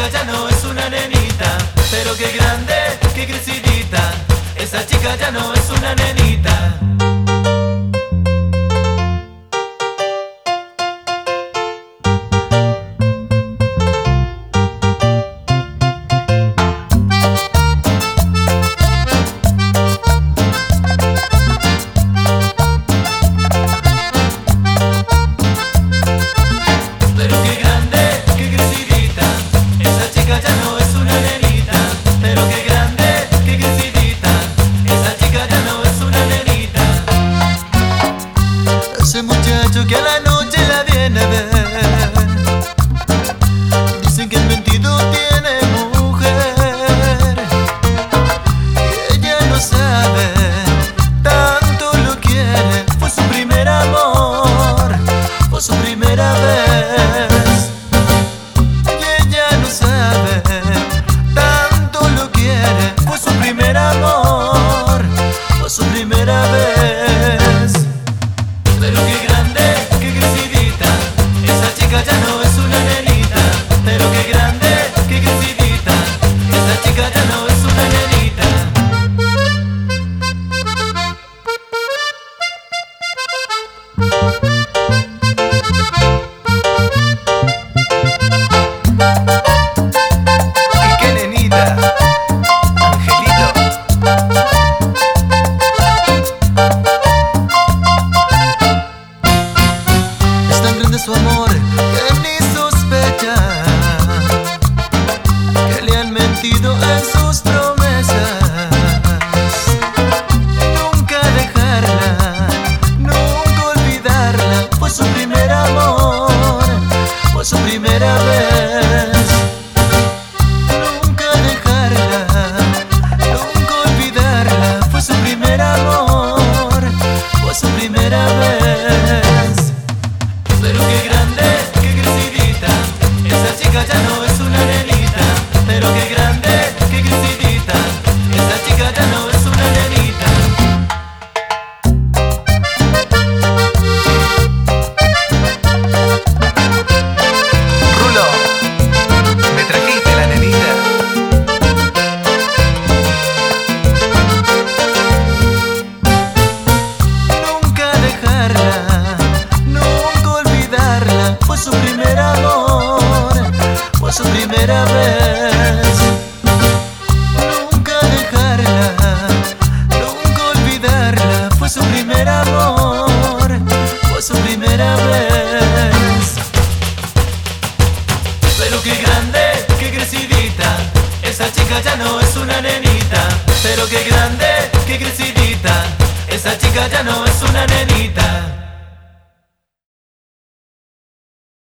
chica ya no es una nenita, pero qué grande, qué crecidita. Esa chica ya no es una nenita. Ese muchacho que a la noche la viene a ver, dicen que el mentido tiene mujer, y ella no sabe, tanto lo quiere. Fue su primer amor, fue su primera vez, y ella no sabe, tanto lo quiere. Fue su primer amor, fue su primera vez. Pero qué grande, qué crecidita. Esa chica ya no es una nenita. Pero qué grande, qué crecidita. Esa chica ya no es una nenita. ¿Y qué nenita? Angelito. Es tan grande su amor que ni sospecha que le han mentido en sus promesas. Nunca dejarla, nunca olvidarla. Fue su primer amor, fue su primera vez. Nunca dejarla, nunca olvidarla. Fue su primer amor, fue su primera vez. Pero qué grande, qué crecidita. Esa chica ya no es una nenita. Pero qué grande, qué crecidita. Esa chica ya no es una nenita. Rulo, me trajiste la nenita. Nunca dejarla, nunca olvidarla. Fue su primer amor, fue su primera vez. Nunca dejarla, nunca olvidarla. Fue su primer amor, fue su primera vez. Pero qué grande, qué crecidita. Esa chica ya no es una nenita. Pero qué grande, qué crecidita. Esa chica ya no es una nenita.